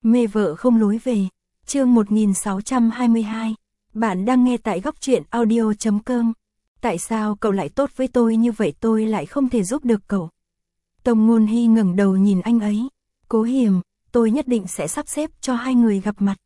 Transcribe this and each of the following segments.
Mê vợ không lối về. Chương 1622. Bạn đang nghe tại góc truyện audio.com. Tại sao cậu lại tốt với tôi như vậy, tôi lại không thể giúp được cậu? Tông Ngôn Hy ngẩng đầu nhìn anh ấy. Cố Hiềm, tôi nhất định sẽ sắp xếp cho hai người gặp mặt.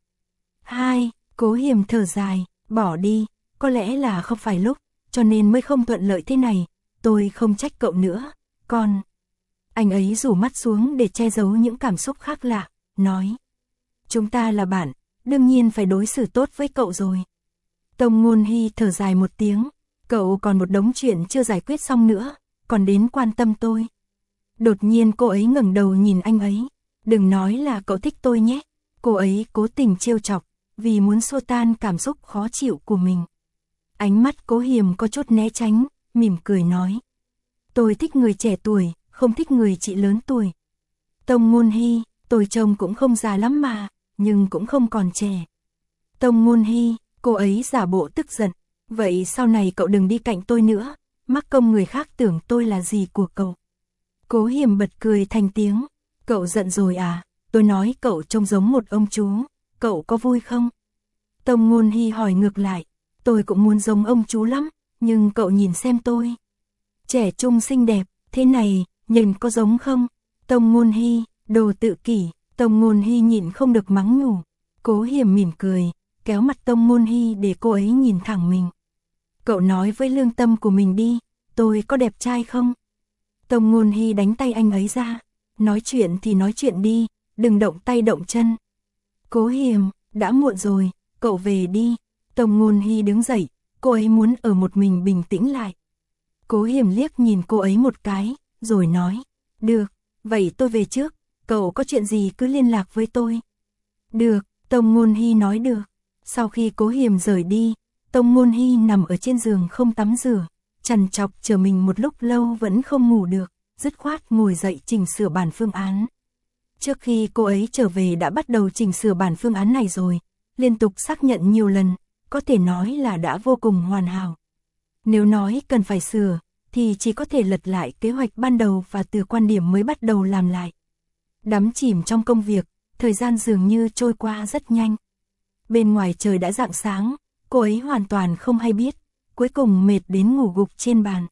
Cố Hiềm thở dài, bỏ đi, có lẽ là không phải lúc, cho nên mới không thuận lợi thế này, tôi không trách cậu nữa, còn... Anh ấy rủ mắt xuống để che giấu những cảm xúc khác lạ, nói. Chúng ta là bạn, đương nhiên phải đối xử tốt với cậu rồi. Tông Ngôn Hy thở dài một tiếng, cậu còn một đống chuyện chưa giải quyết xong nữa, còn đến quan tâm tôi. Đột nhiên cô ấy ngẩng đầu nhìn anh ấy, đừng nói là cậu thích tôi nhé. Cô ấy cố tình trêu chọc, vì muốn xua tan cảm xúc khó chịu của mình. Ánh mắt Cố Hiềm có chút né tránh, mỉm cười nói. Tôi thích người trẻ tuổi, không thích người chị lớn tuổi. Tông Ngôn Hy, tôi trông cũng không già lắm mà, nhưng cũng không còn trẻ. Tông Ngôn Hy, cô ấy giả bộ tức giận. Vậy sau này cậu đừng đi cạnh tôi nữa, mắc công người khác tưởng tôi là gì của cậu. Cố Hiềm bật cười thành tiếng. Cậu giận rồi à? Tôi nói cậu trông giống một ông chú, cậu có vui không? Tông Ngôn Hy hỏi ngược lại. Tôi cũng muốn giống ông chú lắm, nhưng cậu nhìn xem tôi. Trẻ trung xinh đẹp, thế này, nhìn có giống không? Tông Ngôn Hy, đồ tự kỷ. Tông Ngôn Hy nhịn không được mắng nhủ. Cố Hiềm mỉm cười, kéo mặt Tông Ngôn Hy để cô ấy nhìn thẳng mình. Cậu nói với lương tâm của mình đi, tôi có đẹp trai không? Tông Ngôn Hy đánh tay anh ấy ra. Nói chuyện thì nói chuyện đi, đừng động tay động chân. Cố Hiềm, đã muộn rồi, cậu về đi. Tông Ngôn Hy đứng dậy, cô ấy muốn ở một mình bình tĩnh lại. Cố Hiềm liếc nhìn cô ấy một cái, rồi nói. Được, vậy tôi về trước, cậu có chuyện gì cứ liên lạc với tôi. Được, Tông Ngôn Hy nói được. Sau khi Cố Hiềm rời đi, Tông Ngôn Hy nằm ở trên giường không tắm rửa, trằn trọc chờ mình một lúc lâu vẫn không ngủ được, dứt khoát ngồi dậy chỉnh sửa bản phương án. Trước khi cô ấy trở về đã bắt đầu chỉnh sửa bản phương án này rồi, liên tục xác nhận nhiều lần, có thể nói là đã vô cùng hoàn hảo. Nếu nói cần phải sửa, thì chỉ có thể lật lại kế hoạch ban đầu và từ quan điểm mới bắt đầu làm lại. Đắm chìm trong công việc, thời gian dường như trôi qua rất nhanh. Bên ngoài trời đã rạng sáng, cô ấy hoàn toàn không hay biết, cuối cùng mệt đến ngủ gục trên bàn.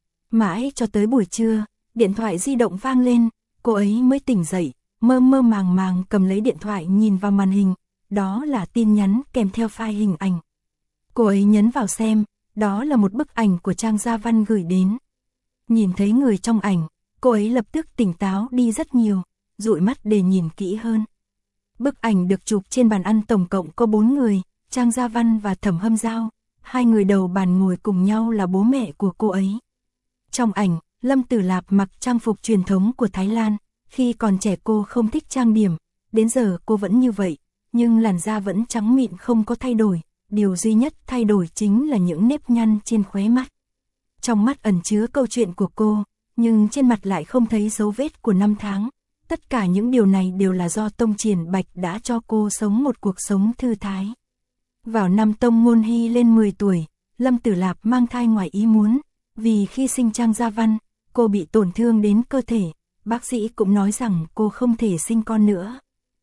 Mãi cho tới buổi trưa, điện thoại di động vang lên, cô ấy mới tỉnh dậy, mơ mơ màng màng cầm lấy điện thoại nhìn vào màn hình, đó là tin nhắn kèm theo file hình ảnh. Cô ấy nhấn vào xem, đó là một bức ảnh của Trang Gia Văn gửi đến. Nhìn thấy người trong ảnh, cô ấy lập tức tỉnh táo đi rất nhiều, dụi mắt để nhìn kỹ hơn. Bức ảnh được chụp trên bàn ăn tổng cộng có 4 người, Trang Gia Văn và Thẩm Hâm Giao, hai người đầu bàn ngồi cùng nhau là bố mẹ của cô ấy. Trong ảnh, Lâm Tử Lạp mặc trang phục truyền thống của Thái Lan, khi còn trẻ cô không thích trang điểm, đến giờ cô vẫn như vậy, nhưng làn da vẫn trắng mịn không có thay đổi, điều duy nhất thay đổi chính là những nếp nhăn trên khóe mắt. Trong mắt ẩn chứa câu chuyện của cô, nhưng trên mặt lại không thấy dấu vết của năm tháng. Tất cả những điều này đều là do Tông Triển Bạch đã cho cô sống một cuộc sống thư thái. Vào năm Tông Ngôn Hy lên 10 tuổi, Lâm Tử Lạp mang thai ngoài ý muốn, vì khi sinh Trang Gia Văn, cô bị tổn thương đến cơ thể, bác sĩ cũng nói rằng cô không thể sinh con nữa.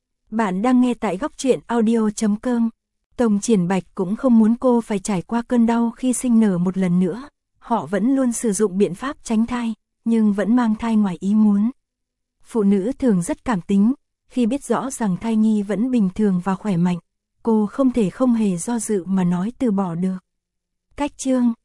Bạn đang nghe tại góc truyện audio.com. Tông Triển Bạch cũng không muốn cô phải trải qua cơn đau khi sinh nở một lần nữa, họ vẫn luôn sử dụng biện pháp tránh thai, nhưng vẫn mang thai ngoài ý muốn. Phụ nữ thường rất cảm tính, khi biết rõ rằng thai nhi vẫn bình thường và khỏe mạnh, cô không thể không hề do dự mà nói từ bỏ được. Cách chương